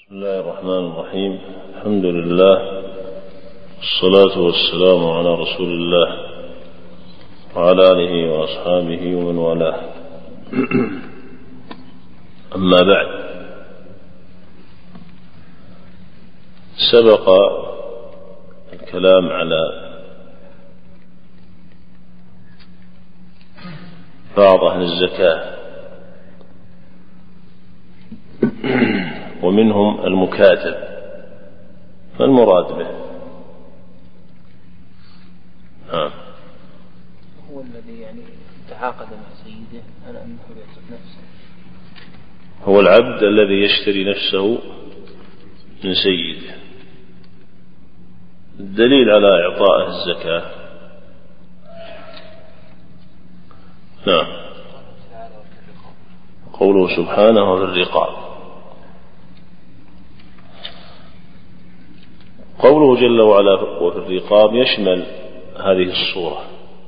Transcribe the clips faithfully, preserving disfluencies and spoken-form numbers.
بسم الله الرحمن الرحيم. الحمد لله والصلاة والسلام على رسول الله وعلى آله وأصحابه ومن والاه. أما بعد، سبق الكلام على بعض أهل الزكاة ومنهم المكاتب، ما المراد به؟ آه. هو الذي يعني تعاقد مع سيده على أنه يعتق نفسه، هو العبد الذي يشتري نفسه من سيده. الدليل على إعطائه الزكاة نعم قوله سبحانه وفي الرقاب. قوله جل وعلا وفي الرقاب يشمل هذه الصورة،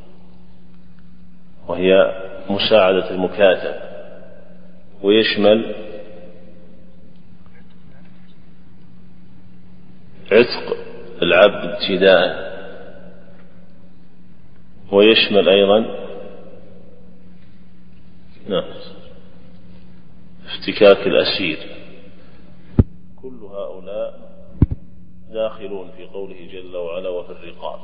وهي مساعدة المكاتب، ويشمل عتق العبد ابتداء، ويشمل أيضا نعم افتكاك الأسير. كل هؤلاء داخلون في قوله جل وعلا وفي الرقاب.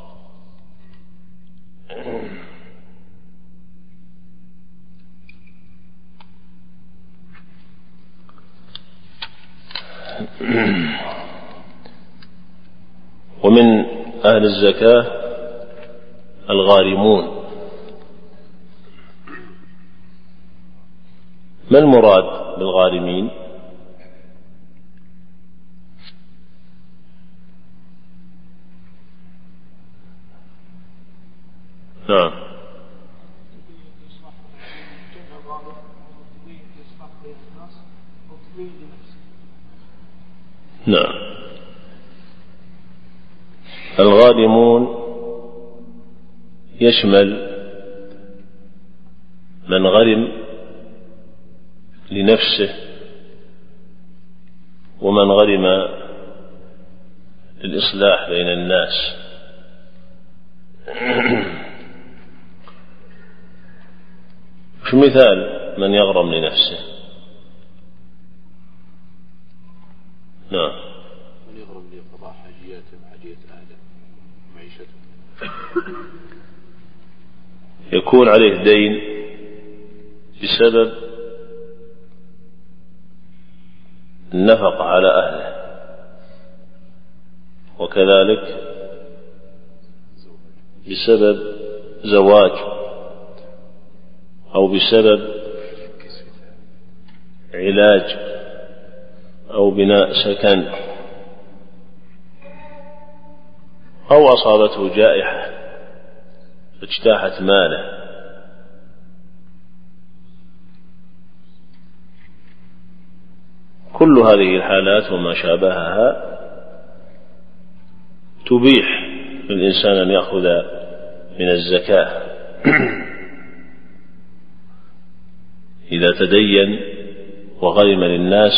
ومن أهل الزكاة الغارمون. ما المراد بالغارمين؟ نعم نعم الغارمون يشمل من غرم لنفسه، ومن غرم للإصلاح بين الناس. في مثال من يغرم لنفسه؟ نعم من يغرم لقضاء حاجياته حاجية أهله معيشته، يكون عليه دين بسبب النفقة على أهله، وكذلك بسبب زواج، أو بسبب علاج، أو بناء سكن، أو أصابته جائحة فاجتاحت ماله. كل هذه الحالات وما شابهها تبيح للإنسان أن يأخذ من الزكاة إذا تدين وغرم للناس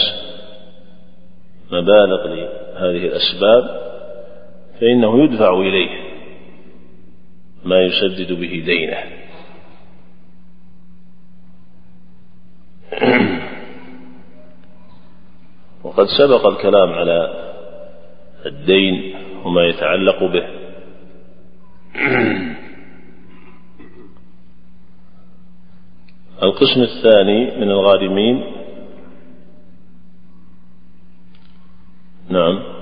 مبالغ لهذه الأسباب، فإنه يدفع إليه ما يسدد به دينه. وقد سبق الكلام على الدين وما يتعلق به. القسم الثاني من الغارمين نعم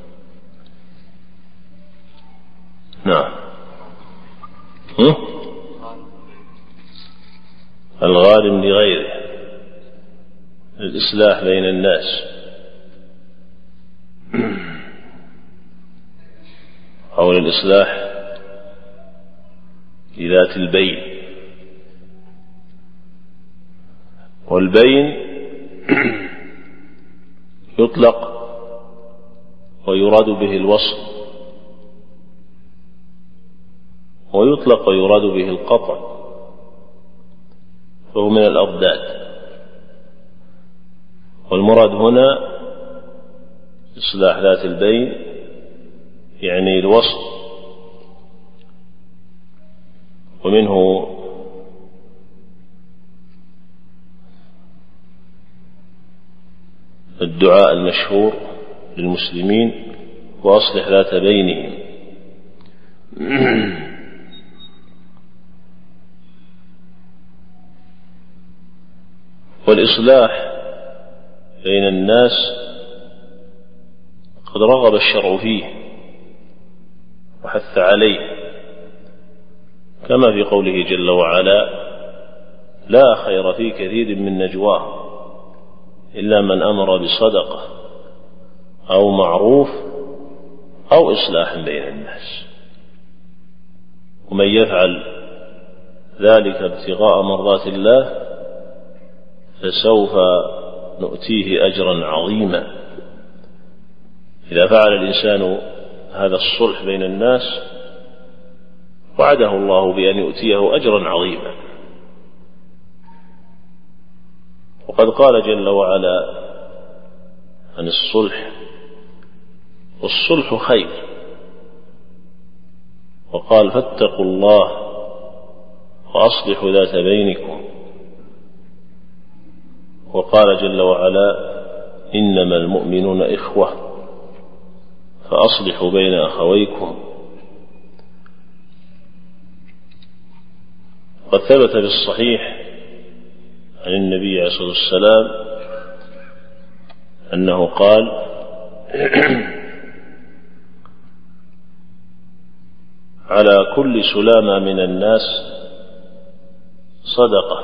نعم هم؟ الغارم لغيره للإصلاح بين الناس، أو للإصلاح لذات البين. والبين يطلق ويراد به الوصل، ويطلق ويراد به القطع، فهو من الأضداد. والمراد هنا إصلاح ذات البين يعني الوصل، ومنه الدعاء المشهور للمسلمين وأصلح ذات بينهم. والإصلاح بين الناس قد رغب الشرع فيه وحث عليه، كما في قوله جل وعلا: لا خير في كثير من نجواهم إلا من أمر بصدقة أو معروف أو إصلاح بين الناس، ومن يفعل ذلك ابتغاء مرضات الله فسوف نؤتيه أجرا عظيما. إذا فعل الإنسان هذا الصلح بين الناس وعده الله بأن يؤتيه أجرا عظيما. وقد قال جل وعلا عن الصلح: والصلح خير. وقال: فاتقوا الله وأصلحوا ذات بينكم. وقال جل وعلا: إنما المؤمنون إخوة فأصلحوا بين أخويكم. قد ثبت في الصحيح عن النبي عليه الصلاة والسلام أنه قال: على كل سلامة من الناس صدقة،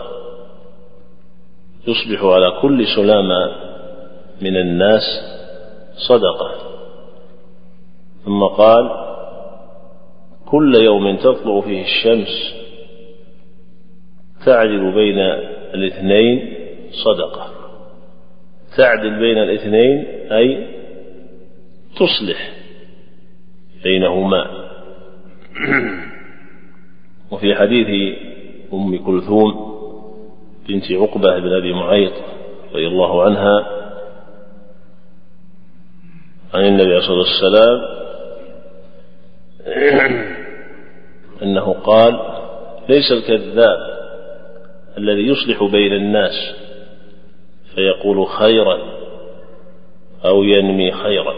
يصبح على كل سلامة من الناس صدقة. ثم قال: كل يوم تطلع فيه الشمس تعدل بين الاثنين صدقة. تعدل بين الاثنين أي تصلح بينهما. وفي حديث أم كلثوم بنت عقبة بن أبي معيط رضي الله عنها عن النبي عليه الصلاة والسلام أنه قال: ليس الكذاب الذي يصلح بين الناس فيقول خيرا أو ينمي خيرا.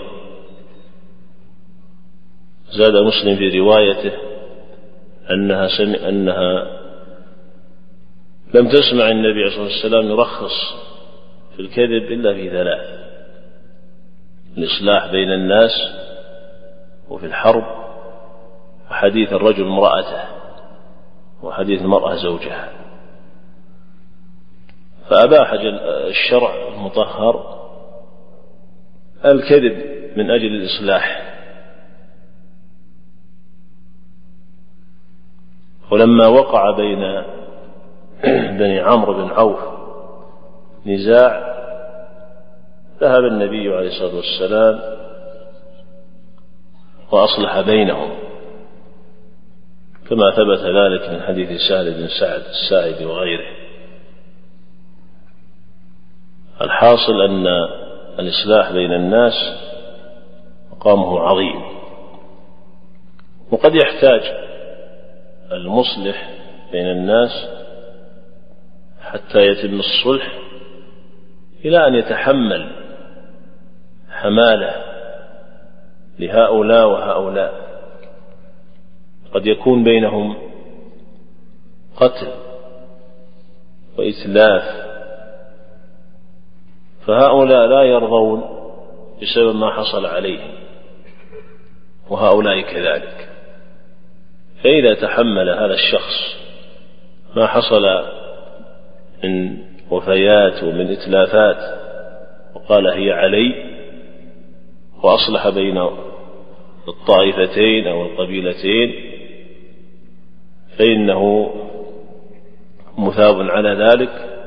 زاد مسلم في روايته أنها, سمع أنها لم تسمع النبي عليه الصلاة والسلام يرخص في الكذب إلا في ثلاث: الإصلاح بين الناس، وفي الحرب، وحديث الرجل امرأته، وحديث المرأة زوجها. فأباح الشرع المطهر الكذب من أجل الإصلاح. ولما وقع بين بني عمرو بن عوف نزاع ذهب النبي عليه الصلاة والسلام وأصلح بينهم، كما ثبت ذلك من حديث سهل بن سعد الساعدي وغيره. الحاصل أن الإصلاح بين الناس مقامه عظيم، وقد يحتاج المصلح بين الناس حتى يتم الصلح إلى أن يتحمل حمالة لهؤلاء وهؤلاء. قد يكون بينهم قتل وإتلاف، فهؤلاء لا يرضون بسبب ما حصل عليهم، وهؤلاء كذلك. فإذا تحمل هذا الشخص ما حصل من وفيات ومن إتلافات وقال هي علي، وأصلح بين الطائفتين أو القبيلتين، فإنه مثاب على ذلك،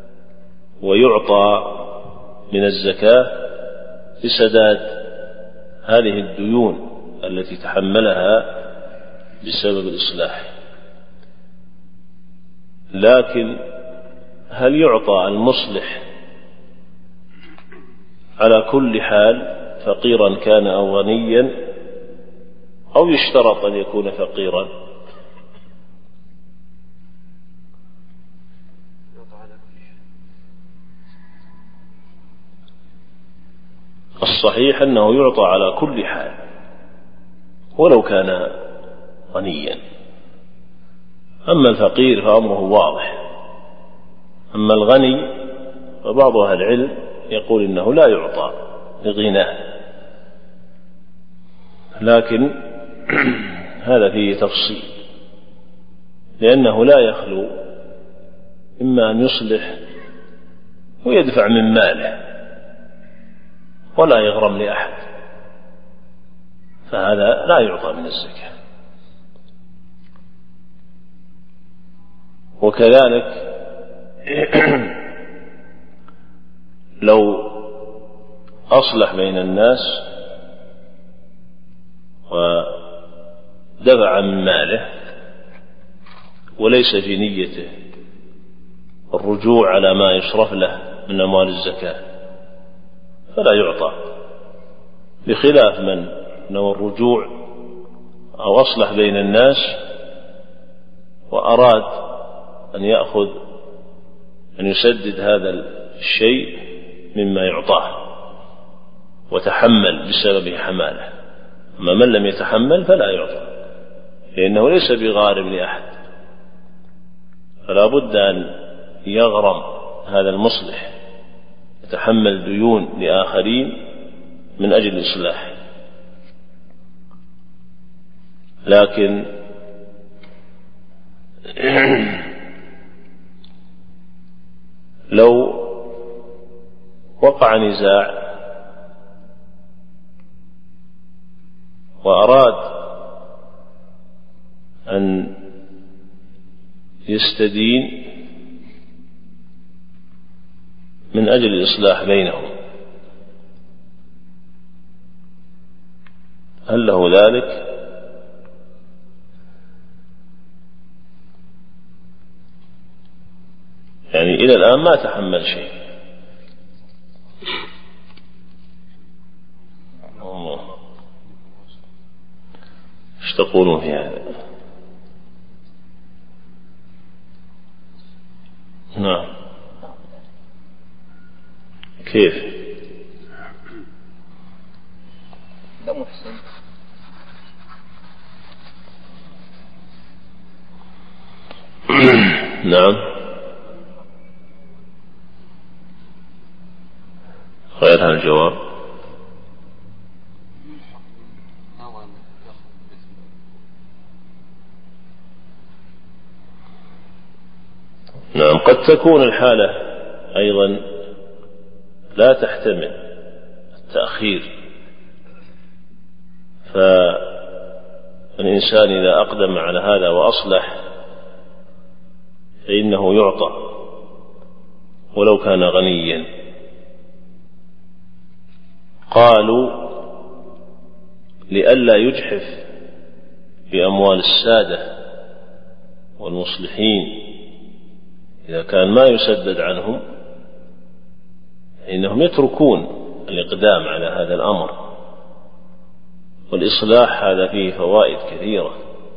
ويعطى من الزكاة لسداد هذه الديون التي تحملها بسبب الإصلاح. لكن هل يعطى المصلح على كل حال فقيرا كان أو غنيا، أو يشترط أن يكون فقيرا؟ الصحيح أنه يعطى على كل حال ولو كان غنيا. أما الفقير فأمره واضح، أما الغني فبعض أهل العلم يقول إنه لا يعطى لغناه، لكن هذا فيه تفصيل، لأنه لا يخلو إما أن يصلح ويدفع من ماله ولا يغرم لأحد، فهذا لا يعطى من الزكاة. وكذلك لو أصلح بين الناس ودفع من ماله وليس في نيته الرجوع على ما يصرف له من أموال الزكاة فلا يعطى، بخلاف من نوى الرجوع أو أصلح بين الناس وأراد أن يأخذ أن يسدد هذا الشيء مما يعطاه وتحمل بسبب حماله. أما من لم يتحمل فلا يعطى، لأنه ليس بغارم لأحد، فلا بد أن يغرم هذا المصلح، يتحمل ديون لآخرين من أجل الإصلاح. لكن لو وقع نزاع وأراد أن يستدين من أجل الإصلاح بينهم، هل له ذلك؟ يعني إلى الآن ما تحمل شيء. الله، ايش تقولون في هذا؟ نعم، كيف؟ لا محسن. نعم، غير هذا الجواب. نعم، قد تكون الحالة أيضا لا تحتمل التأخير، فالإنسان إذا أقدم على هذا وأصلح فإنه يعطى ولو كان غنيا. قالوا لئلا يجحف بأموال السادة والمصلحين إذا كان ما يسدد عنهم فإنهم يتركون الإقدام على هذا الأمر، والإصلاح هذا فيه فوائد كثيرة،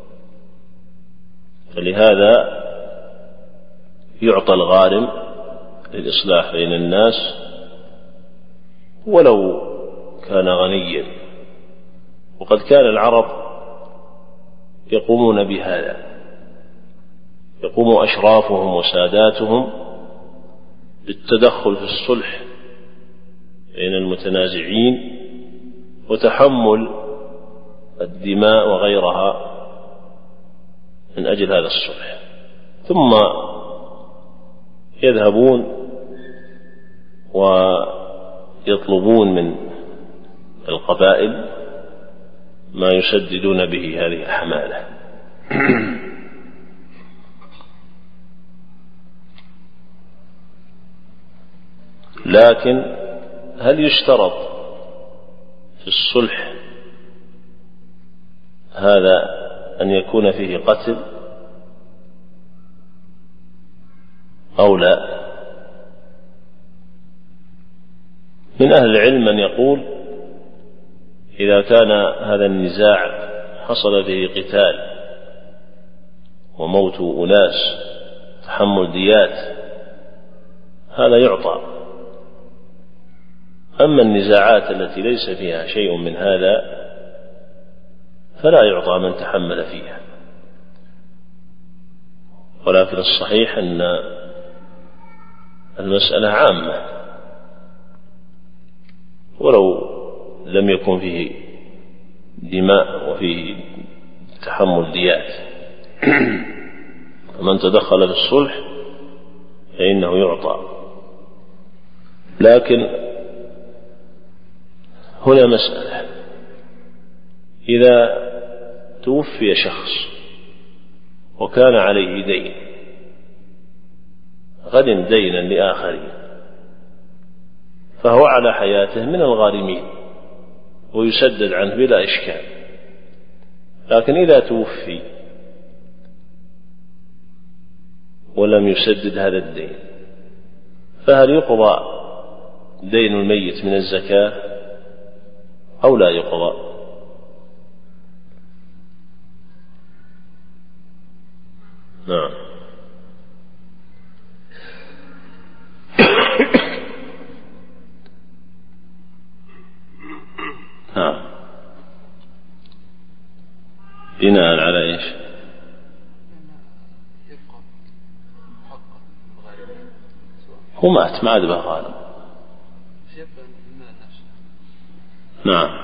فلهذا يعطى الغارم للإصلاح بين الناس ولو كان غنيا. وقد كان العرب يقومون بهذا، يقوم أشرافهم وساداتهم بالتدخل في الصلح بين المتنازعين وتحمل الدماء وغيرها من أجل هذا الصلح، ثم يذهبون ويطلبون من القبائل ما يسددون به هذه الحمالة. لكن هل يشترط في الصلح هذا أن يكون فيه قتل أو لا؟ من أهل العلم من يقول إذا كان هذا النزاع حصل فيه قتال وموت أناس تحمل ديات هذا يعطى. أما النزاعات التي ليس فيها شيء من هذا فلا يعطى من تحمل فيها. ولكن الصحيح أن المسألة عامة ولو لم يكن فيه دماء وفيه تحمل ديات فمن تدخل في الصلح فإنه يعطى. لكن هنا مسألة: إذا توفي شخص وكان عليه دين غد دينا لآخرين فهو على حياته من الغارمين ويسدد عنه بلا إشكال. لكن إذا توفي ولم يسدد هذا الدين فهل يقضى دين الميت من الزكاة أو لا يقضى؟ نعم. نعم. بناء على ايش؟ هو مات ما عاد به غالب. نعم.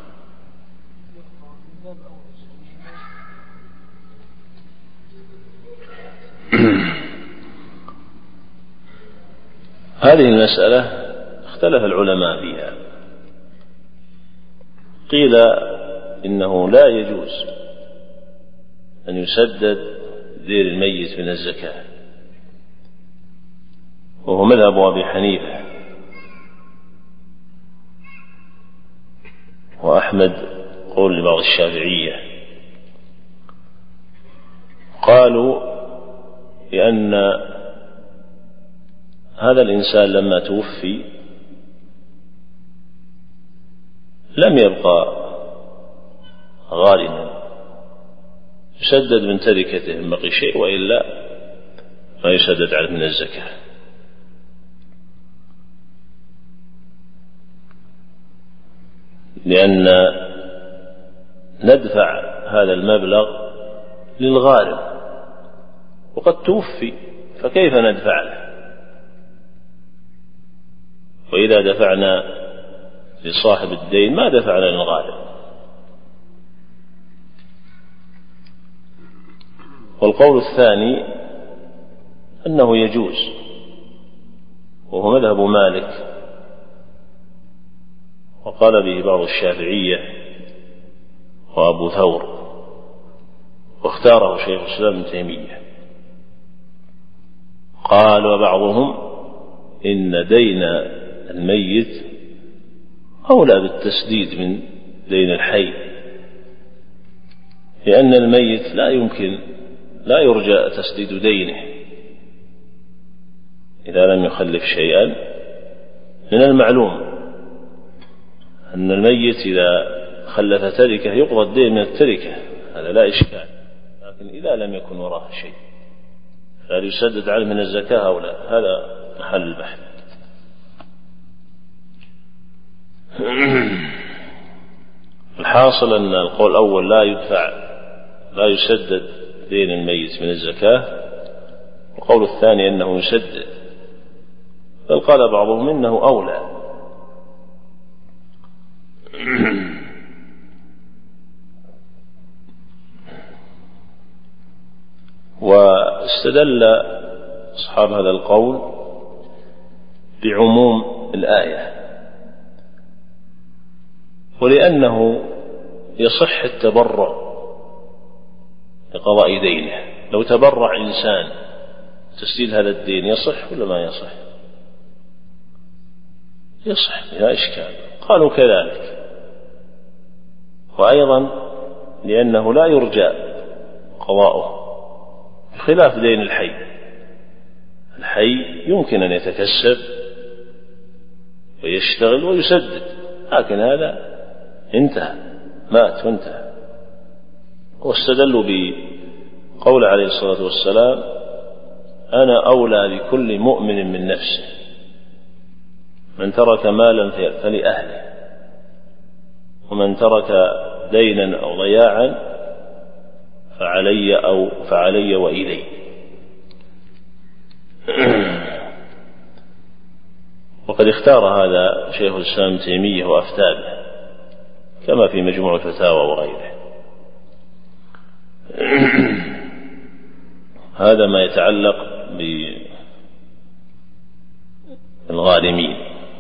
هذه المسألة اختلف العلماء فيها. قيل إنه لا يجوز أن يسدد دين الميت من الزكاة وهو مذهب أبي حنيفة وأحمد قول لبعض الشافعية. قالوا لأن هذا الإنسان لما توفي لم يبقى غارما يسدد من تركته من بقي شيء وإلا ما يسدد عنه من الزكاة. لأن ندفع هذا المبلغ للغارم وقد توفي فكيف ندفع له؟ وإذا دفعنا لصاحب الدين ما دفعنا للغارم. والقول الثاني أنه يجوز وهو مذهب مالك وقال به بعض الشافعية وأبو ثور واختاره شيخ الإسلام ابن تيمية. قال وبعضهم إن دين الميت أولى بالتسديد من دين الحي لأن الميت لا يمكن لا يرجى تسديد دينه إذا لم يخلف شيئا. من المعلوم أن الميت إذا خلف تركة يقضى الدين من التركة هذا لا إشكال. لكن إذا لم يكن وراءه شيء فهل يسدد عنه من الزكاة أو لا؟ هذا محل البحث. الحاصل أن القول الأول لا يدفع لا يسدد دين الميت من الزكاة والقول الثاني أنه يسدد. بل قال بعضهم إنه أولى. واستدل أصحاب هذا القول بعموم الآية ولأنه يصح التبرع لقضاء دينه. لو تبرع إنسان تسديد هذا الدين يصح ولا ما يصح؟ يصح لا إشكال. قالوا كذلك. وأيضا لأنه لا يرجى قضاؤه بخلاف دين الحي. الحي يمكن أن يتكسب ويشتغل ويسدد لكن هذا انتهى، مات وانتهى. واستدلوا بقول عليه الصلاة والسلام: أنا أولى بكل مؤمن من نفسه، من ترك مالا فلأهله، ومن ترك دينا أو ضياعا فعلي أو فعلي وإلي. وقد اختار هذا شيخ الإسلام ابن تيمية وأفتى به كما في مجموع الفتاوى وغيره. هذا ما يتعلق بالغارمين.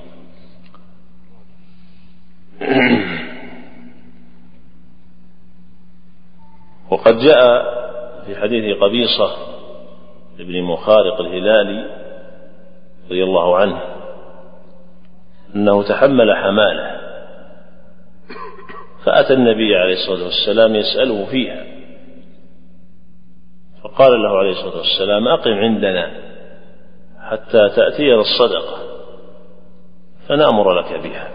وقد جاء في حديث قبيصة ابن مخارق الهلالي رضي الله عنه أنه تحمل حمالة فأتى النبي عليه الصلاة والسلام يسأله فيها، فقال له عليه الصلاة والسلام: أقم عندنا حتى تأتينا الصدقة فنأمر لك بها.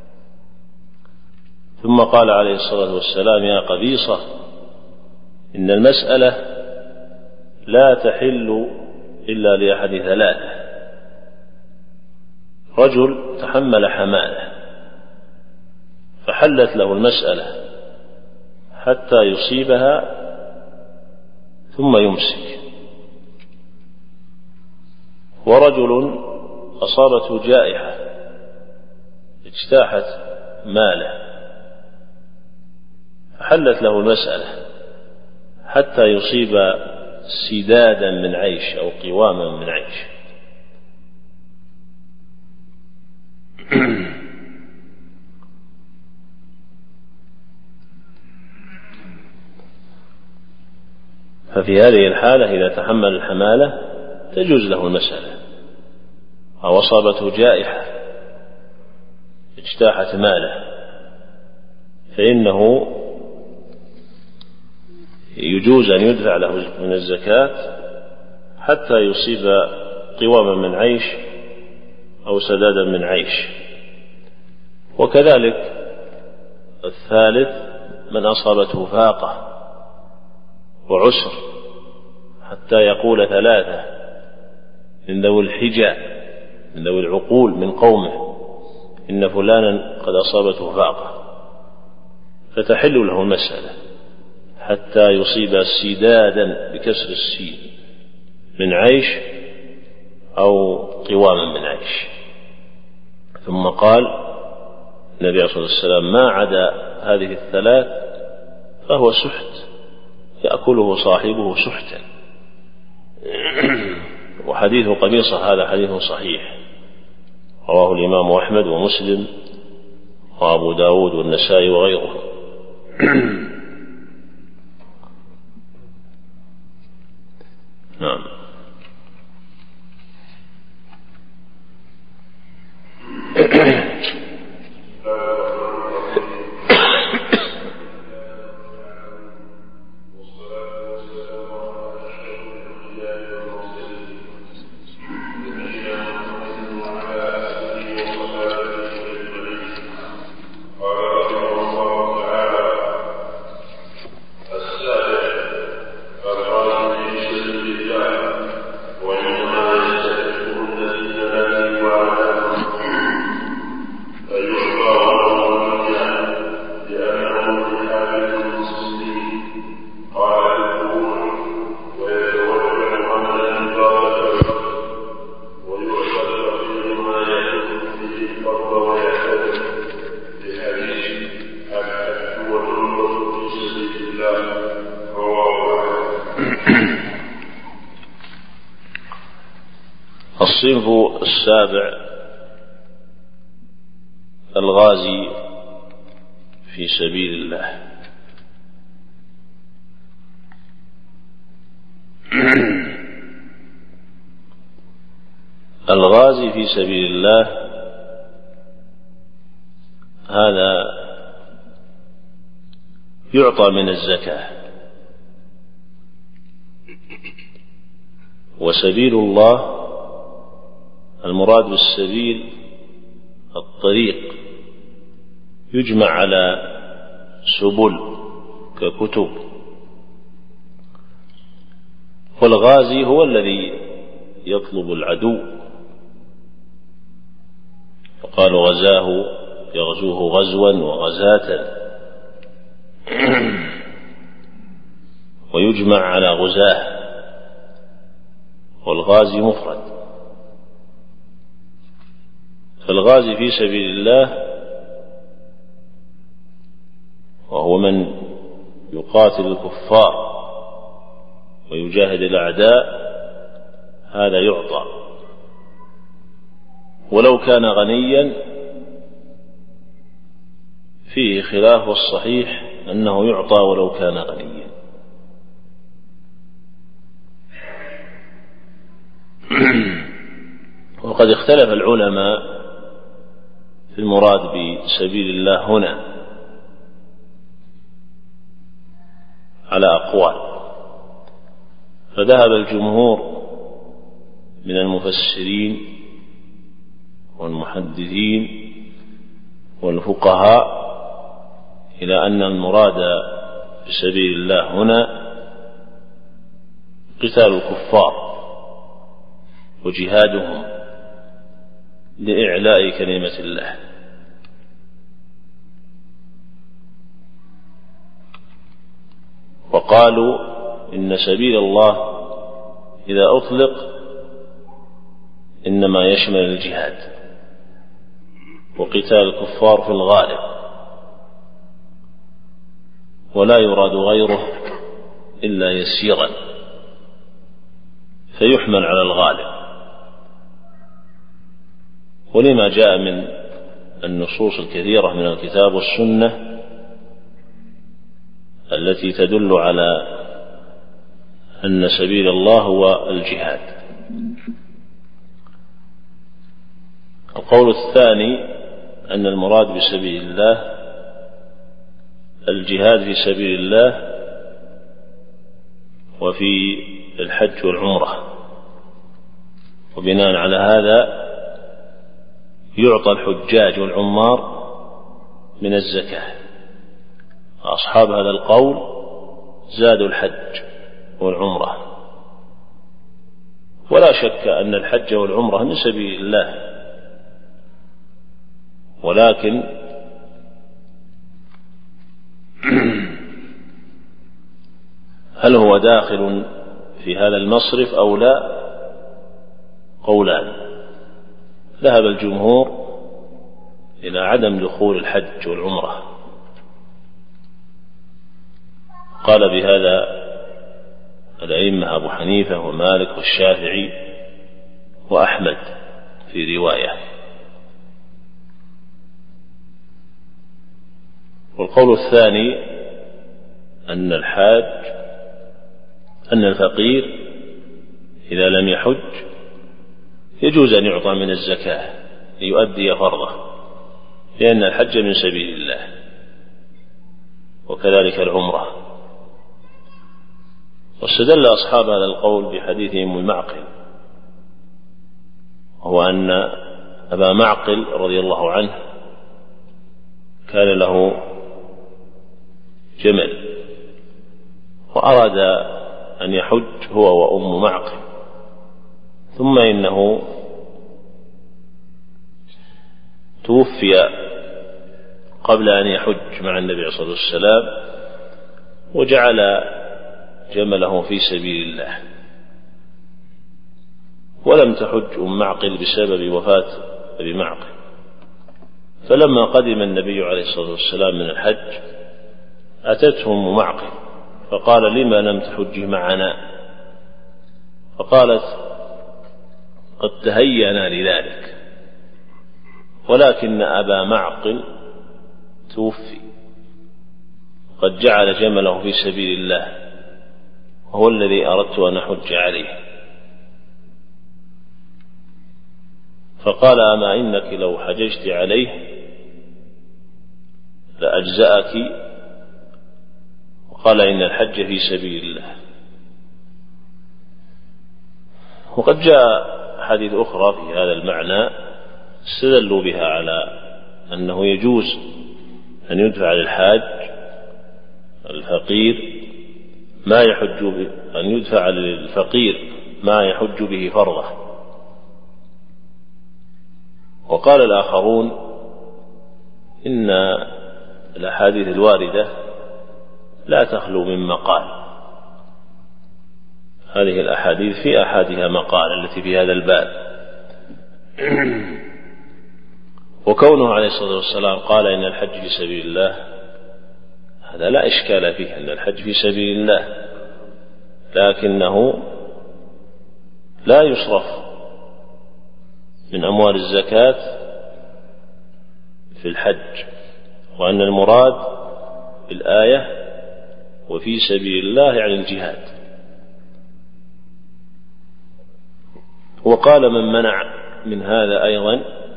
ثم قال عليه الصلاة والسلام: يا قبيصة، إن المسألة لا تحل إلا لأحد ثلاثة: رجل تحمل حمالة فحلت له المسألة حتى يصيبها ثم يمسك، ورجل أصابته جائحة اجتاحت ماله فحلت له المسألة حتى يصيب سدادا من عيش أو قواما من عيش. ففي هذه الحالة إذا تحمل الحمالة تجوز له المسألة، أو أصابته جائحة اجتاحت ماله فإنه يجوز أن يدفع له من الزكاة حتى يصيب قواما من عيش أو سدادا من عيش. وكذلك الثالث من أصابته فاقة وعسر حتى يقول ثلاثة من ذوي الحجة من ذوي العقول من قومه: إن فلانا قد أصابته فاقة، فتحل له المسألة حتى يصيب سدادا بكسر السين من عيش أو قواما من عيش. ثم قال النبي عليه الصلاة والسلام: ما عدا هذه الثلاث فهو سحت يأكله صاحبه سحتا. وحديث قبيصة هذا حديث صحيح، رواه الإمام أحمد ومسلم وأبو داود والنسائي وغيرهم. نعم. الصنف السابع: الغازي في سبيل الله. الغازي في سبيل الله هذا يعطى من الزكاة، وسبيل الله المراد بالسبيل الطريق يجمع على سبل ككتب. والغازي هو الذي يطلب العدو، فقال غزاه يغزوه غزوا وغزاة، ويجمع على غزاه، والغازي مفرد. فالغازي في سبيل الله وهو من يقاتل الكفار ويجاهد الأعداء، هذا يعطى، ولو كان غنيا فيه خلاف، والصحيح أنه يعطى ولو كان غنيا. وقد اختلف العلماء في المراد بسبيل الله هنا على أقوال، فذهب الجمهور من المفسرين والمحدثين والفقهاء إلى أن المراد بسبيل الله هنا قتال الكفار وجهادهم لإعلاء كلمة الله. وقالوا إن سبيل الله إذا أطلق إنما يشمل الجهاد وقتال الكفار في الغالب، ولا يراد غيره إلا يسيرا، فيحمل على الغالب. ولما جاء من النصوص الكثيرة من الكتاب والسنة التي تدل على أن سبيل الله هو الجهاد. القول الثاني أن المراد بسبيل الله الجهاد في سبيل الله وفي الحج والعمرة، وبناء على هذا يعطى الحجاج والعمار من الزكاة. أصحاب هذا القول زادوا الحج والعمرة، ولا شك أن الحج والعمرة من سبيل الله، ولكن هل هو داخل في هذا المصرف أو لا؟ قولان. ذهب الجمهور إلى عدم دخول الحج والعمرة، قال بهذا الأئمة أبو حنيفة ومالك والشافعي وأحمد في رواية. والقول الثاني أن الحاج أن الفقير إذا لم يحج يجوز أن يعطى من الزكاة ليؤدي فرضه، لأن الحج من سبيل الله، وكذلك العمرة. واستدل أصحاب هذا القول بحديثهم المعقل، وهو أن أبا معقل رضي الله عنه كان له جمل وأراد أن يحج هو وأم معقل، ثم إنه توفي قبل أن يحج مع النبي صلى الله عليه وسلم، وجعل جمله في سبيل الله، ولم تحج أم معقل بسبب وفاة أبي معقل. فلما قدم النبي عليه الصلاة والسلام من الحج أتته أم معقل فقال: لما لم تحج معنا؟ فقالت: قد تهيأنا لذلك، ولكن أبا معقل توفي، قد جعل جمله في سبيل الله، وهو الذي أردت أن أحج عليه. فقال: أما إنك لو حججت عليه لأجزأك. وقال: إن الحج في سبيل الله. وقد جاء حديث أخرى في هذا المعنى استدلوا بها على أنه يجوز أن يدفع للحاج الفقير ما يحج به، أن يدفع للفقير ما يحج به فرضه. وقال الآخرون إن الأحاديث الواردة لا تخلو من مقال، هذه الأحاديث في أحدها مقال التي في هذا الباب. وكونه عليه الصلاة والسلام قال إن الحج في سبيل الله، هذا لا إشكال فيه أن الحج في سبيل الله، لكنه لا يصرف من أموال الزكاة في الحج، وأن المراد بالآية وفي سبيل الله يعني الجهاد. وقال من منع من هذا أيضا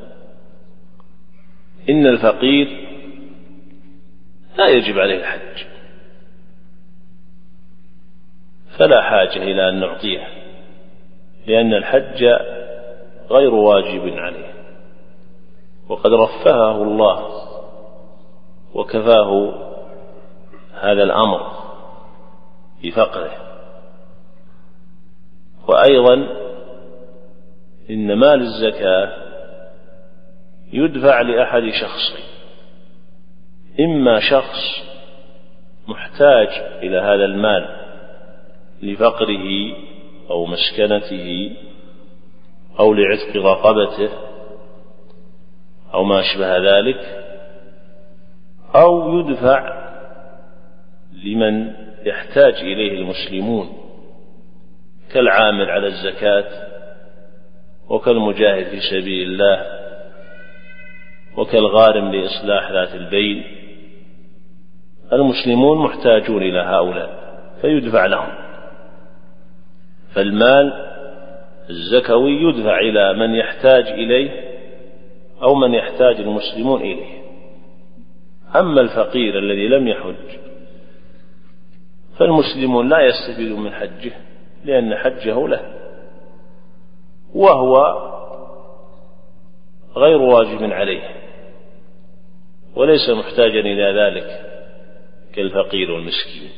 إن الفقير لا يجب عليه الحج، فلا حاجة إلى أن نعطيه، لأن الحج غير واجب عليه، وقد رفهه الله وكفاه هذا الأمر بفقره. وأيضا إن مال الزكاة يدفع لأحد شخصين، إما شخص محتاج إلى هذا المال لفقره أو مسكنته أو لعتق رقبته أو ما أشبه ذلك، أو يدفع لمن يحتاج إليه المسلمون كالعامل على الزكاة وكالمجاهد في سبيل الله وكالغارم لإصلاح ذات البين. المسلمون محتاجون إلى هؤلاء فيدفع لهم، فالمال الزكوي يدفع إلى من يحتاج إليه أو من يحتاج المسلمون إليه. أما الفقير الذي لم يحج فالمسلمون لا يستفيدون من حجه، لأن حجه له وهو غير واجب عليه وليس محتاجا إلى ذلك كالفقير والمسكين،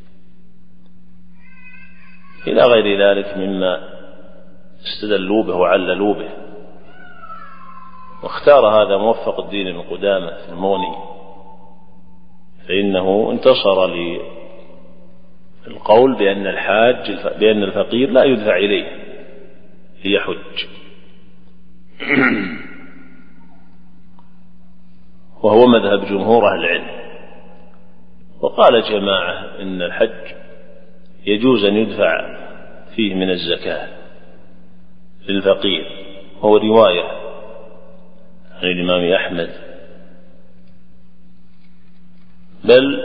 إلى غير ذلك مما استدلوا به وعللوا به. واختار هذا موفق الدين بن قدامة في المغني، فإنه انتصر للقول بأن الحاج بأن الفقير لا يدفع إليه ليحج، وهو مذهب جمهور أهل العلم. وقال جماعة إن الحج يجوز أن يدفع فيه من الزكاة للفقير، هو رواية عن الإمام أحمد، بل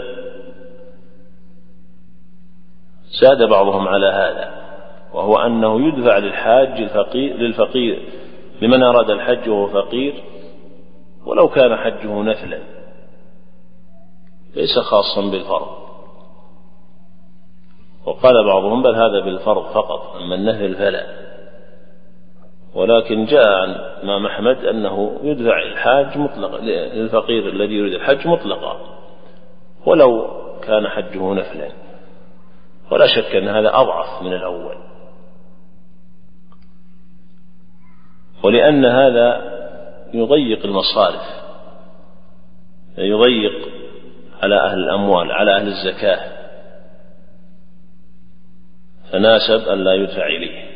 زاد بعضهم على هذا، وهو أنه يدفع للحاج الفقير للفقير لمن أراد الحج وهو فقير ولو كان حجه نفلا ليس خاصا بالفرض. وقال بعضهم بل هذا بالفرض فقط، أما النفل فلا. ولكن جاء عن الإمام أحمد أنه يدفع الحاج مطلقا للفقير الذي يريد الحج مطلقا ولو كان حجه نفلا، ولا شك أن هذا أضعف من الأول، ولأن هذا يضيق المصارف، يضيق على أهل الأموال على أهل الزكاة، فناسب أن لا يدفع إليه.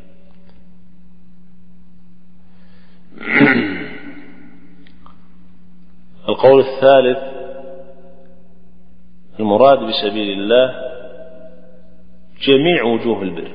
القول الثالث المراد بسبيل الله جميع وجوه البر،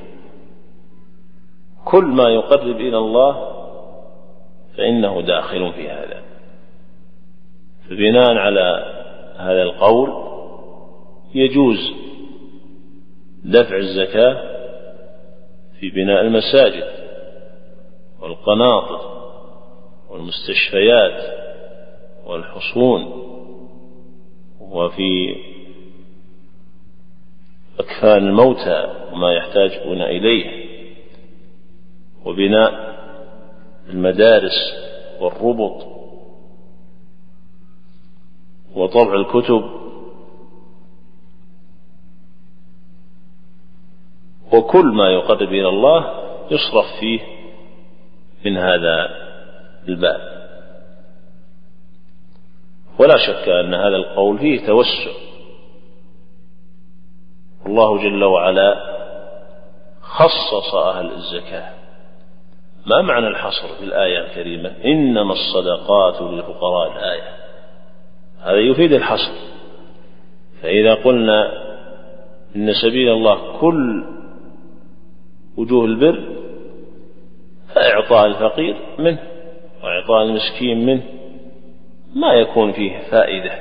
كل ما يقرب إلى الله فإنه داخل في هذا. فبناء على هذا القول يجوز دفع الزكاة في بناء المساجد والقناطر والمستشفيات والحصون، وفي أكفان الموتى وما يحتاجون إليه، وبناء المدارس والربط وطبع الكتب وكل ما يقرب إلى الله يصرف فيه من هذا الباب. ولا شك أن هذا القول فيه توسع. الله جل وعلا خصص أهل الزكاة. ما معنى الحصر في الآية الكريمة إنما الصدقات للفقراء الآية؟ هذا يفيد الحصر. فإذا قلنا إن سبيل الله كل وجوه البر فإعطاء الفقير منه وإعطاء المسكين منه ما يكون فيه فائدة.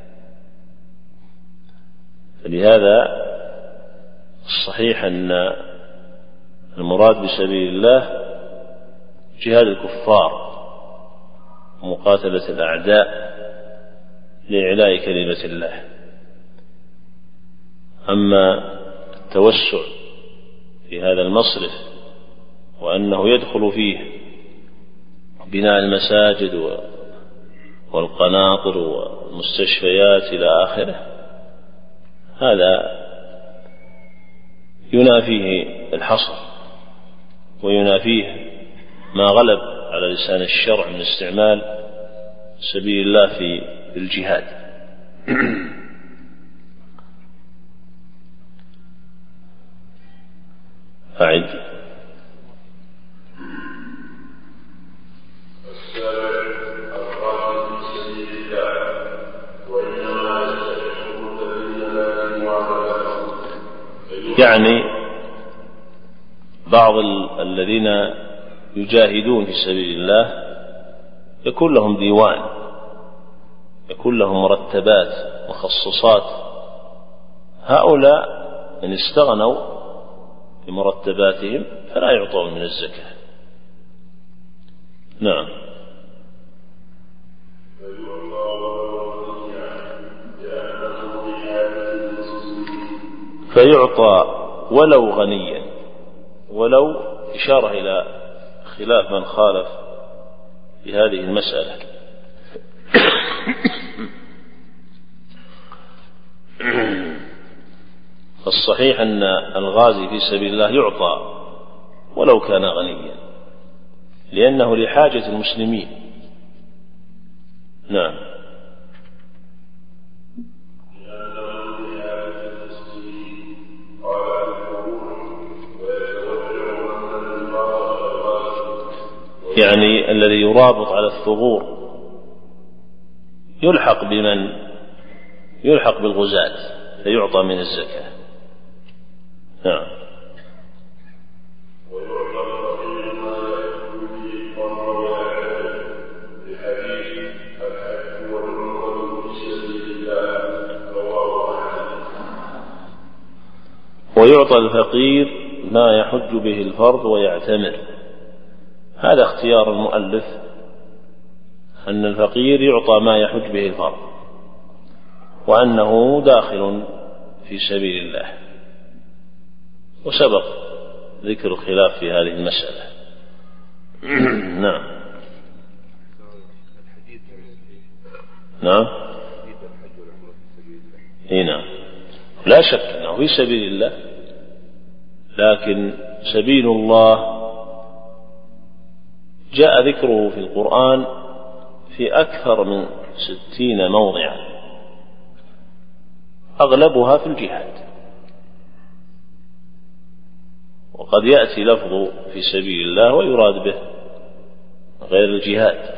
فلهذا الصحيح أن المراد بسبيل الله جهاد الكفار ومقاتلة الأعداء لإعلاء كلمة الله. أما التوسع في هذا المصرف وأنه يدخل فيه بناء المساجد والقناطر والمستشفيات إلى آخره هذا ينافيه الحصر وينافيه ما غلب على لسان الشرع من استعمال سبيل الله في الجهاد. أعد. يعني بعض الذين يجاهدون في سبيل الله يكون لهم ديوان، يكون لهم مرتبات مخصصات، هؤلاء إن استغنوا بمرتباتهم فلا يعطون من الزكاة. نعم. فيعطى ولو غنيا، ولو إشارة إلى خلاف من خالف في هذه المسألة. الصحيح أن الغازي في سبيل الله يعطى ولو كان غنيا لأنه لحاجة المسلمين. نعم. يعني الذي يرابط على الثغور يلحق بمن يلحق بالغزاة فيعطى من الزكاة. نعم. ويعطى الفقير ما يحج به الفرض ويعتمر. هذا اختيار المؤلف أن الفقير يعطى ما يحج به الفرض وأنه داخل في سبيل الله، وسبق ذكر الخلاف في هذه المسألة. نعم. نعم. هنا لا شك أنه في سبيل الله، لكن سبيل الله جاء ذكره في القرآن في أكثر من ستين موضعا أغلبها في الجهاد، وقد يأتي لفظ في سبيل الله ويراد به غير الجهاد،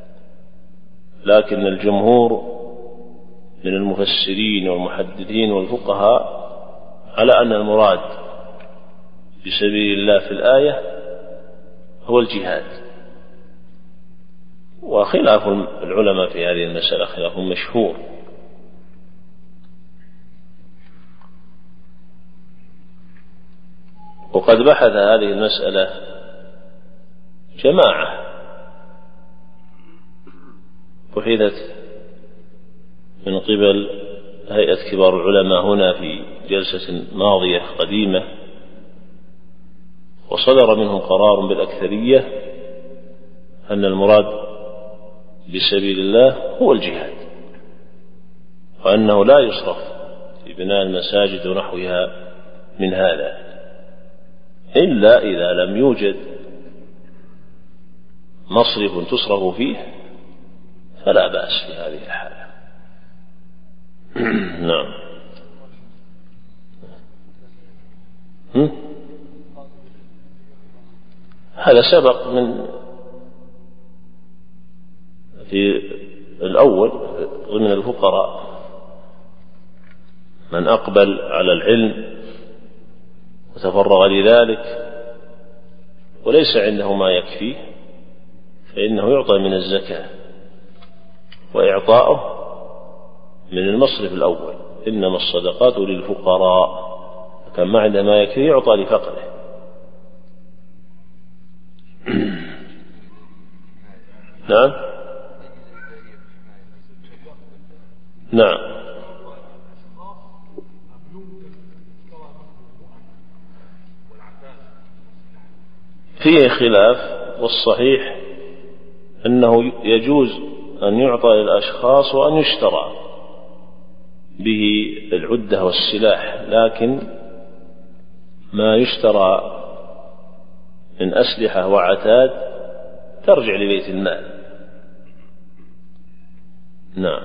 لكن الجمهور من المفسرين والمحدثين والفقهاء على أن المراد بسبيل الله في الآية هو الجهاد. وخلاف العلماء في هذه المسألة خلاف مشهور. وقد بحث هذه المسألة جماعة بحثت من قبل هيئة كبار العلماء هنا في جلسة ماضية قديمة، وصدر منهم قرار بالأكثرية أن المراد بسبيل الله هو الجهاد، وأنه لا يصرف في بناء المساجد ونحوها من هذا إلا إذا لم يوجد مصرف تصرف فيه فلا بأس في هذه الحالة. نعم. هذا سبق من في الأول ضمن الفقراء من أقبل على العلم وتفرغ لذلك وليس عنده ما يكفيه فإنه يعطى من الزكاة، وإعطاؤه من المصرف الأول، إنما الصدقات للفقراء، فكان ما عنده ما يكفيه يعطى لفقره. نعم نعم فيه خلاف، والصحيح أنه يجوز أن يعطى للأشخاص وأن يشترى به العدة والسلاح، لكن ما يشترى من أسلحة وعتاد ترجع لبيت المال. نعم.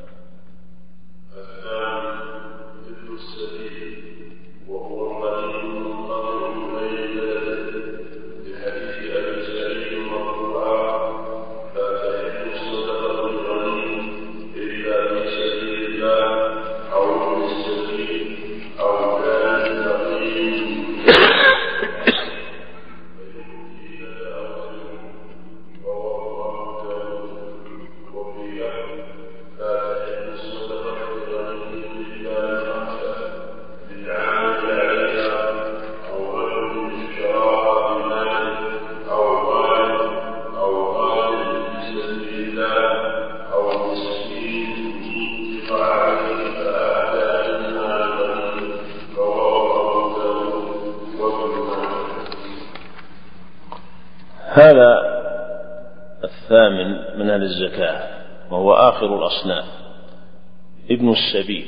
هذا الثامن من أهل الزكاة وهو آخر الأصناف، ابن السبيل.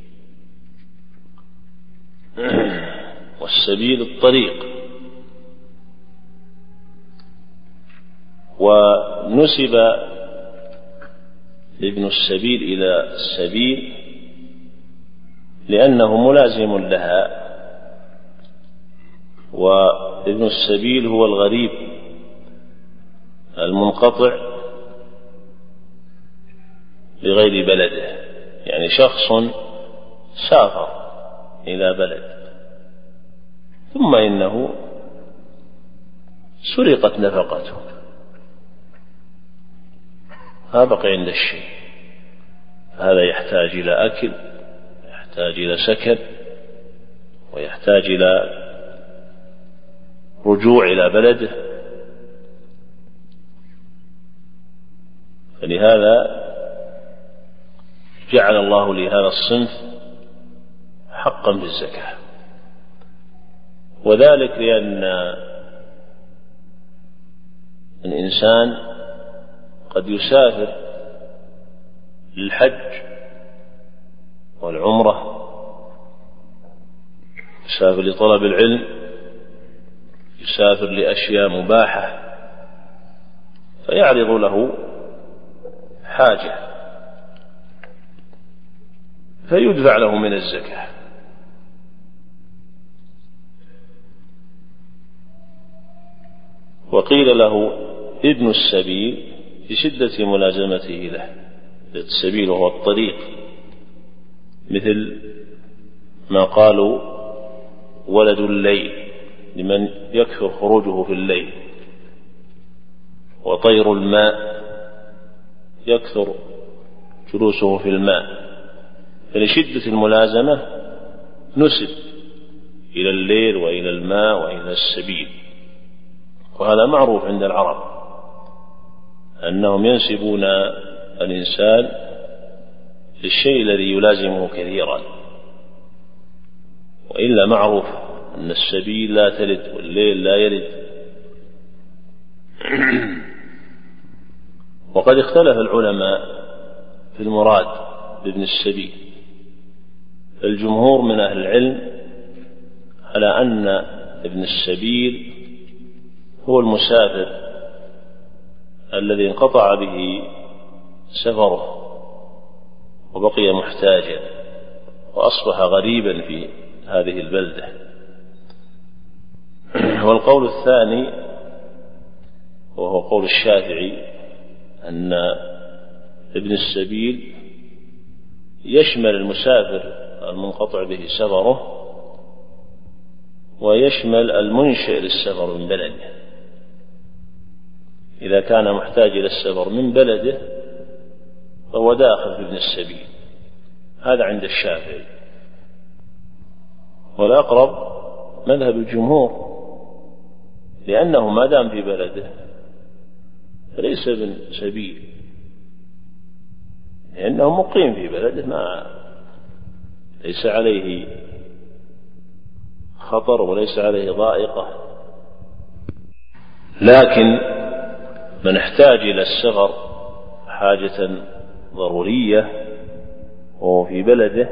والسبيل الطريق، ونسب ابن السبيل إلى السبيل لأنه ملازم لها، وابن السبيل هو الغريب المنقطع لغير بلده، يعني شخص سافر إلى بلد ثم إنه سرقت نفقته، ما بقي عند الشيء، هذا يحتاج إلى أكل، يحتاج إلى سكن، ويحتاج إلى رجوع إلى بلده. فلهذا جعل الله لهذا الصنف حقا بالزكاة، وذلك لأن الإنسان قد يسافر للحج والعمرة، يسافر لطلب العلم، يسافر لأشياء مباحة، فيعرض له حاجة فيدفع له من الزكاة. وقيل له ابن السبيل لشدة ملازمته له، السبيل وهو الطريق، مثل ما قالوا ولد الليل لمن يكثر خروجه في الليل، وطير الماء يكثر جلوسه في الماء، فلشدة الملازمة نسب إلى الليل وإلى الماء وإلى السبيل. وهذا معروف عند العرب أنهم ينسبون الإنسان للشيء الذي يلازمه كثيرا، وإلا معروف أن السبيل لا تلد والليل لا يلد. وقد اختلف العلماء في المراد بابن السبيل، الجمهور من أهل العلم على أن ابن السبيل هو المسافر الذي انقطع به سفره وبقي محتاجا وأصبح غريبا في هذه البلدة. والقول الثاني وهو قول الشافعي أن ابن السبيل يشمل المسافر المنقطع به سفره ويشمل المنشئ للسفر من بلده. إذا كان محتاج إلى السفر من بلده فهو داخل في ابن السبيل، هذا عند الشافعي. والأقرب مذهب الجمهور، لأنه ما دام في بلده فليس ابن سبيل، لأنه مقيم في بلده ما ليس عليه خطر وليس عليه ضائقة. لكن من احتاج إلى السفر حاجة ضرورية وهو في بلده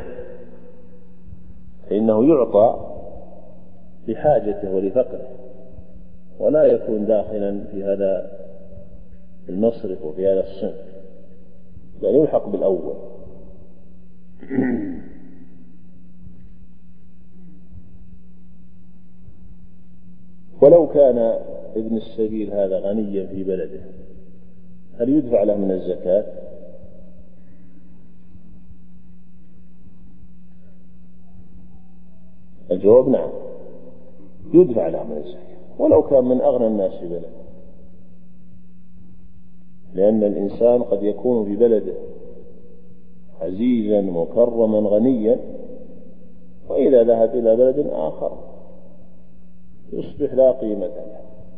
فإنه يعطى لحاجته ولفقره، ولا يكون داخلا في هذا المصرف وفي هذا الصنف، بل يلحق بالأول. ولو كان ابن السبيل هذا غنيا في بلده هل يدفع له من الزكاة؟ الجواب نعم، يدفع له من الزكاة ولو كان من أغنى الناس في بلده، لأن الإنسان قد يكون في بلده عزيزا مكرما غنيا، وإذا ذهب إلى بلد آخر يصبح لا قيمة له.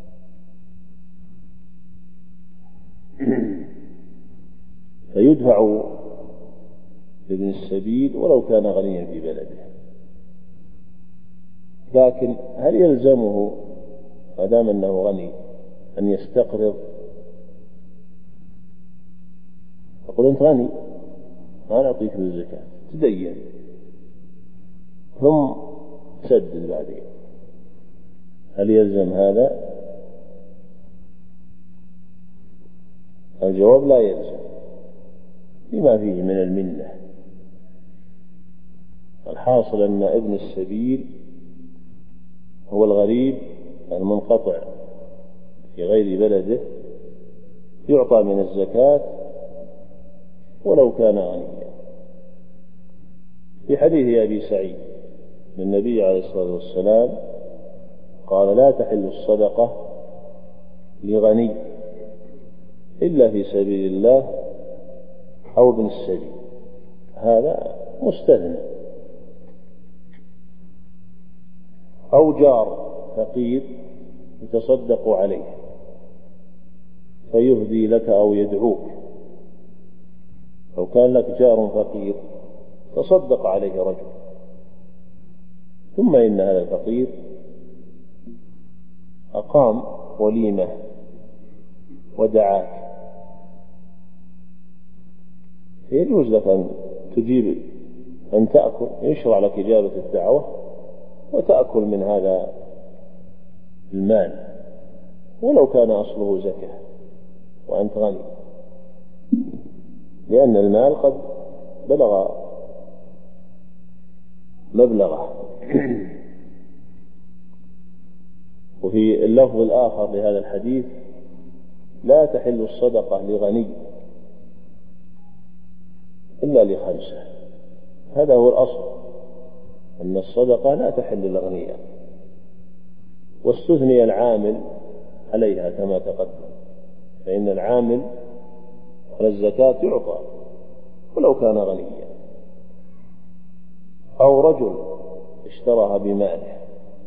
فيدفع لابن السبيل ولو كان غنيا في بلده. لكن هل يلزمه ما دام أنه غني أن يستقرض؟ يقول أنت غني ما نعطيك بالزكاة، تدين ثم تسدد بعدين، هل يلزم هذا؟ الجواب لا يلزم، لما فيه من المنة. الحاصل أن ابن السبيل هو الغريب المنقطع في غير بلده، يعطى من الزكاة ولو كان غنيا. في حديث أبي سعيد من النبي عليه الصلاة والسلام قال: لا تحل الصدقة لغني إلا في سبيل الله أو ابن السبيل، هذا مستثنى، أو جار فقير يتصدق عليه فيهدي لك أو يدعوك. لو كان لك جار فقير تصدق عليه رجل ثم إن هذا الفقير أقام وليمة ودعاك، فيجوز لك أن تجيب أن تأكل، يشرع لك إجابة الدعوة وتأكل من هذا المال ولو كان أصله زكاة وأنت غني، لأن المال قد بلغ مبلغه. وفي اللفظ الآخر لهذا الحديث: لا تحل الصدقة لغني إلا لخمسة. هذا هو الأصل، أن الصدقة لا تحل للأغنياء، واستثني العامل عليها كما تقدم، فإن العامل على الزكاة يعطى ولو كان غنيا، أو رجل اشتراها بماله،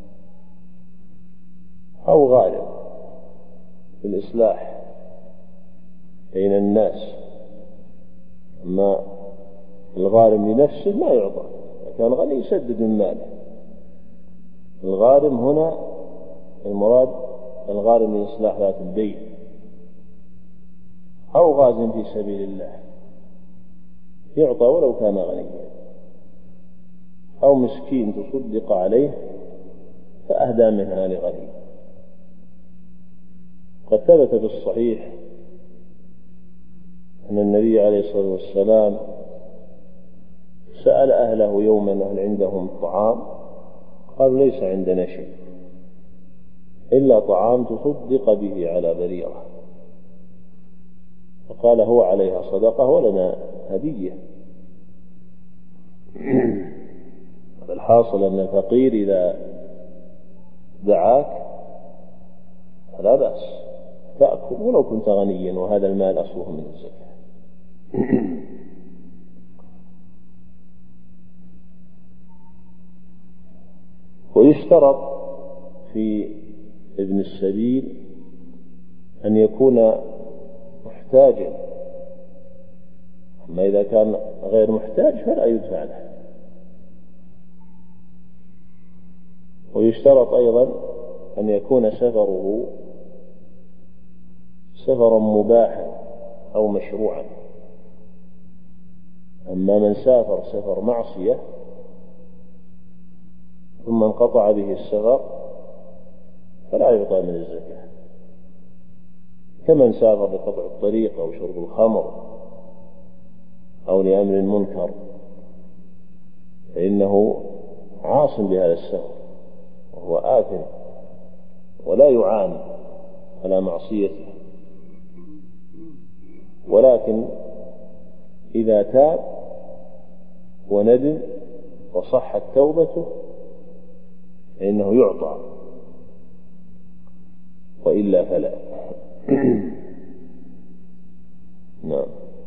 أو غارم في الإصلاح بين الناس. أما الغارم لنفسه ما يعطى، كان غني يسدد من ماله. الغارم هنا المراد الغارم لإصلاح ذات البين، أو غاز في سبيل الله يعطى ولو كان غنيا. أو مسكين تصدق عليه فأهدى منها لغني. قد ثبت في الصحيح أن النبي عليه الصلاة والسلام سأل أهله يوما هل عندهم طعام؟ قالوا ليس عندنا شيء إلا طعام تصدق به على بريرة. فقال هو عليها صدقة ولنا هدية. فالحاصل أن الفقير إذا دعاك فلا بأس تأكل ولو كنت غنيا، وهذا المال أصله من الزكاة. ويشترط في ابن السبيل أن يكون محتاجا، أما إذا كان غير محتاج فلا يدفع له. ويشترط أيضا أن يكون سفره سفرا مباحا أو مشروعا. أما من سافر سفر معصية ثم انقطع به السفر فلا يعطى من الزكاة، كمن سافر لقطع الطريق أو شرب الخمر أو لأمر منكر فإنه عاص بهذا السفر وهو آثم ولا يعان على معصيته. ولكن إذا تاب وندم وصحت توبته فإنه يعطى، وإلا فلا. نعم.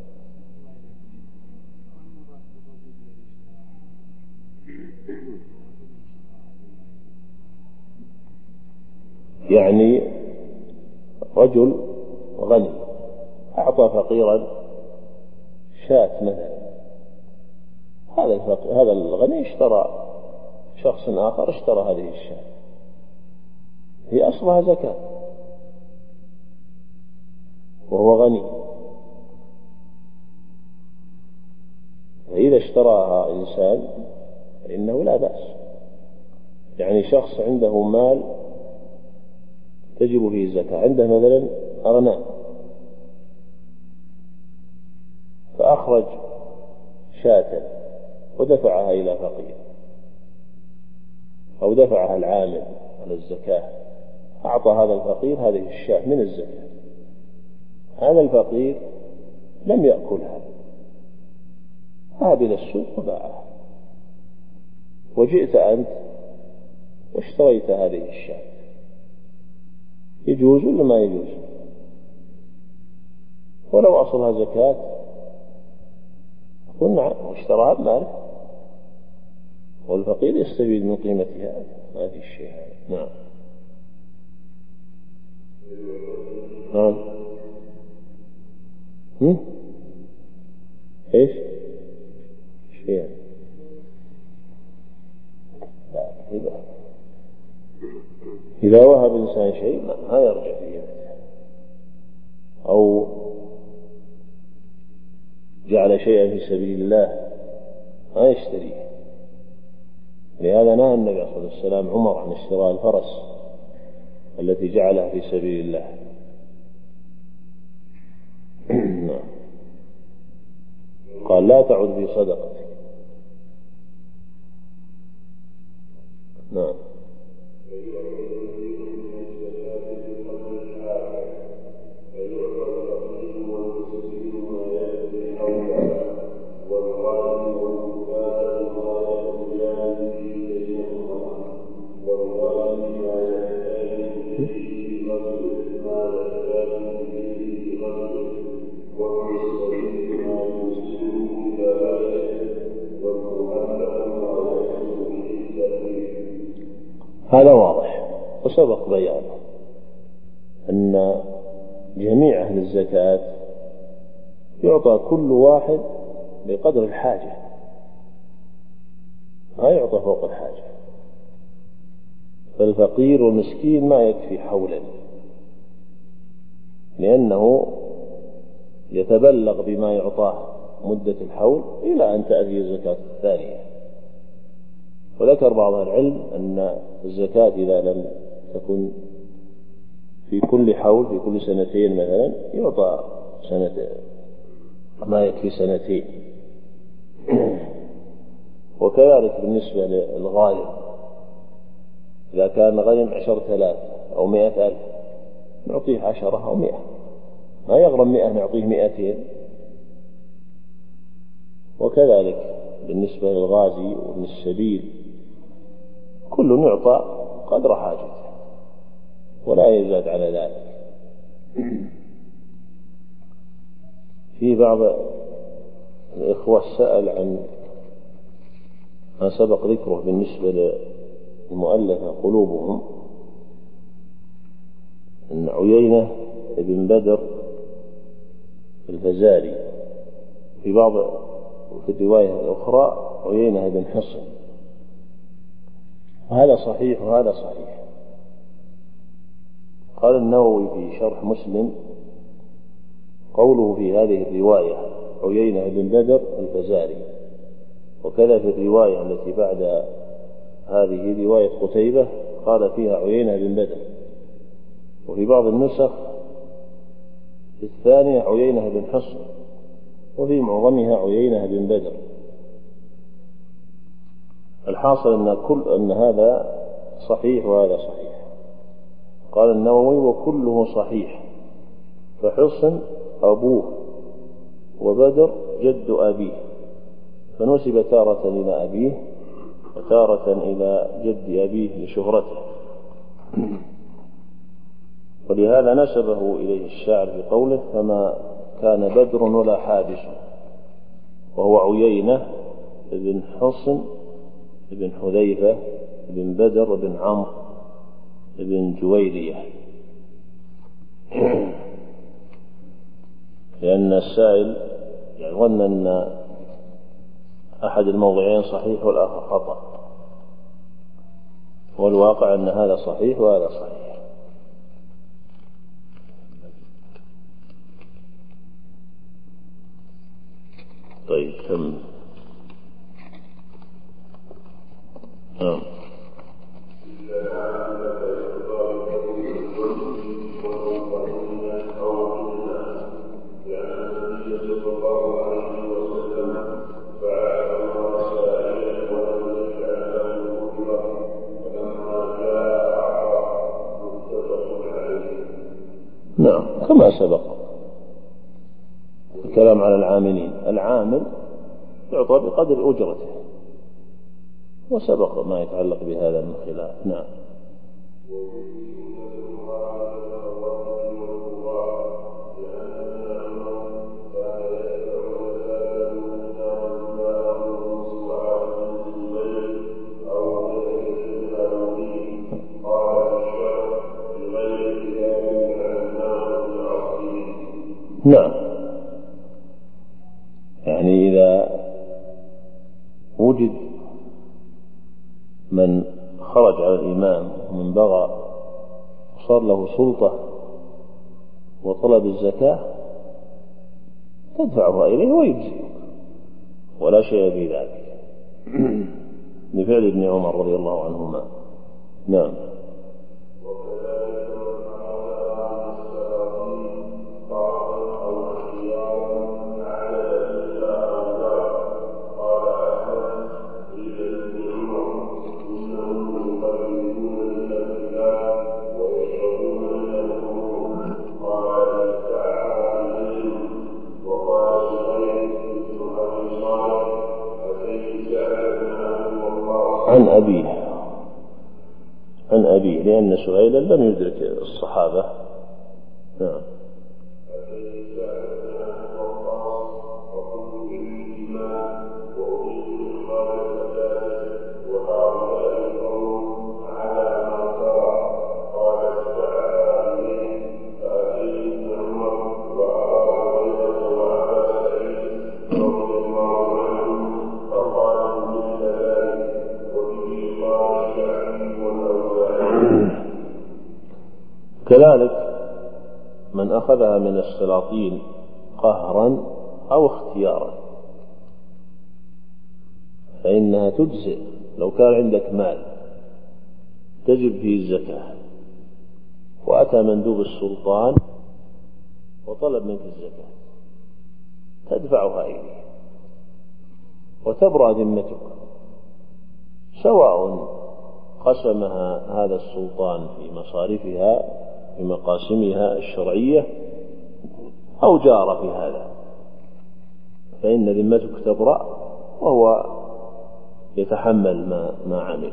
يعني رجل غني أعطى فقيرا شاة مثلا، هذا هذا الغني اشترى شخص آخر اشترى هذه الشاة، هي أصلها زكاة وهو غني، فإذا اشتراها إنسان فإنه لا بأس. يعني شخص عنده مال تجب فيه الزكاة، عنده مثلا أغنام فأخرج شاة ودفعها إلى فقير أو دفعها العامل على الزكاة، أعطى هذا الفقير هذه الشاة من الزكاة، هذا الفقير لم يأكلها، ذهب إلى السوق وباعها، وجئت أنت واشتريت هذه الشاة، يجوز ولا ما يجوز؟ ولو أصلها زكاة قلنا نعم، واشتراها بماله، والفقير يستفيد من قيمتها، ما في شيء. نعم. نعم. هم؟ ايش؟ شيء لا إذا إذا وهب إنسان شيء ما يرجع فيه، أو جعل شيئا في سبيل الله ما يشتريه. لهذا نهى النبي صلى الله عليه وسلم عمر عن اشتراء الفرس التي جعلها في سبيل الله. قال لا تعد في صدقتك. نعم. هذا واضح وسبق بيانه أن جميع أهل الزكاة يعطى كل واحد بقدر الحاجة، ما يعطى فوق الحاجة. فالفقير والمسكين ما يكفي حولا، لأنه يتبلغ بما يعطاه مدة الحول إلى أن تأتي الزكاة الثانية. وذكر بعض العلم أن الزكاة إذا لم تكن في كل حول في كل سنتين مثلا يعطى سنة ما يكفي سنتين. وكذلك بالنسبة للغالب إذا كان غنم عشرة آلاف أو مئة ألف نعطيه عشرة أو مئة، ما يغرم مئة نعطيه مئتين. وكذلك بالنسبة للغازي وابن السبيل كل يعطى قدر حاجته ولا يزاد على ذلك. في بعض الإخوة سأل عن ما سبق ذكره بالنسبة للمؤلفة قلوبهم، أن عيينة بن بدر الفزاري في بعض في الرواية الأخرى عيينة بن حصن، وهذا صحيح وهذا صحيح. قال النووي في شرح مسلم قوله في هذه الرواية عيينة بن بدر الفزاري، وكذا في الرواية التي بعد هذه رواية قتيبة قال فيها عيينة بن بدر، وفي بعض النسخ في الثانية عيينة بن حصن، وفي معظمها عيينة بن بدر. الحاصل أن كل أن هذا صحيح وهذا صحيح. قال النووي وكله صحيح، فحصن أبوه وبدر جد أبيه، فنسب تارة إلى أبيه وتارة إلى جد أبيه لشهرته، ولهذا نسبه إليه الشاعر في قوله فما كان بدر ولا حادث، وهو عيينة بن حصن بن حذيفة بن بدر بن عمرو بن جويرية، لأن السائل يظن أن أحد الموضعين صحيح والآخر خطأ، والواقع أن هذا صحيح وهذا صحيح. طيب كم نعم نعم كما سبق الكلام على العاملين، العامل يعطى بقدر أجرته، وسبق ما يتعلق بهذا من خلاف. نعم. نعم، يعني إذا وجد من خرج على الإمام ومن بغى وصار له سلطة وطلب الزكاة تدفعها إليه ويجزيك ولا شيء في ذلك، لفعل ابن عمر رضي الله عنهما. نعم. عن أبيه عن أبيه لأن سهيلا لم يدرك الصحابة. نعم. كذلك من أخذها من السلاطين قهرا أو اختيارا فإنها تجزئ لو كان عندك مال تجب فيه الزكاة وأتى مندوب السلطان وطلب منك الزكاة تدفعها إليه وتبرأ ذمتك، سواء قسمها هذا السلطان في مصارفها في مقاسمها الشرعية أو جار في هذا، فإن ذمتك تبرأ وهو يتحمل ما, ما عمل.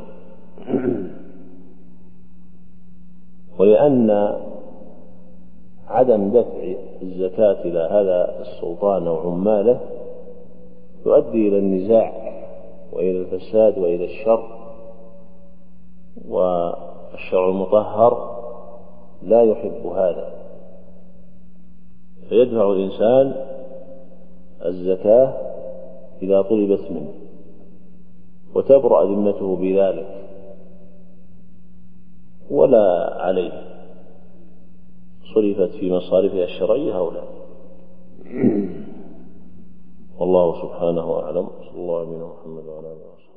ولأن عدم دفع الزكاة إلى هذا السلطان أو عماله يؤدي إلى النزاع وإلى الفساد وإلى الشر، والشرع المطهر لا يحب هذا، فيدفع الإنسان الزكاة إذا طلبت منه وتبرأ ذمته بذلك ولا عليه صرفت في مصارفها الشرعية أو لا. والله سبحانه أعلم. صلى الله عليه وسلم.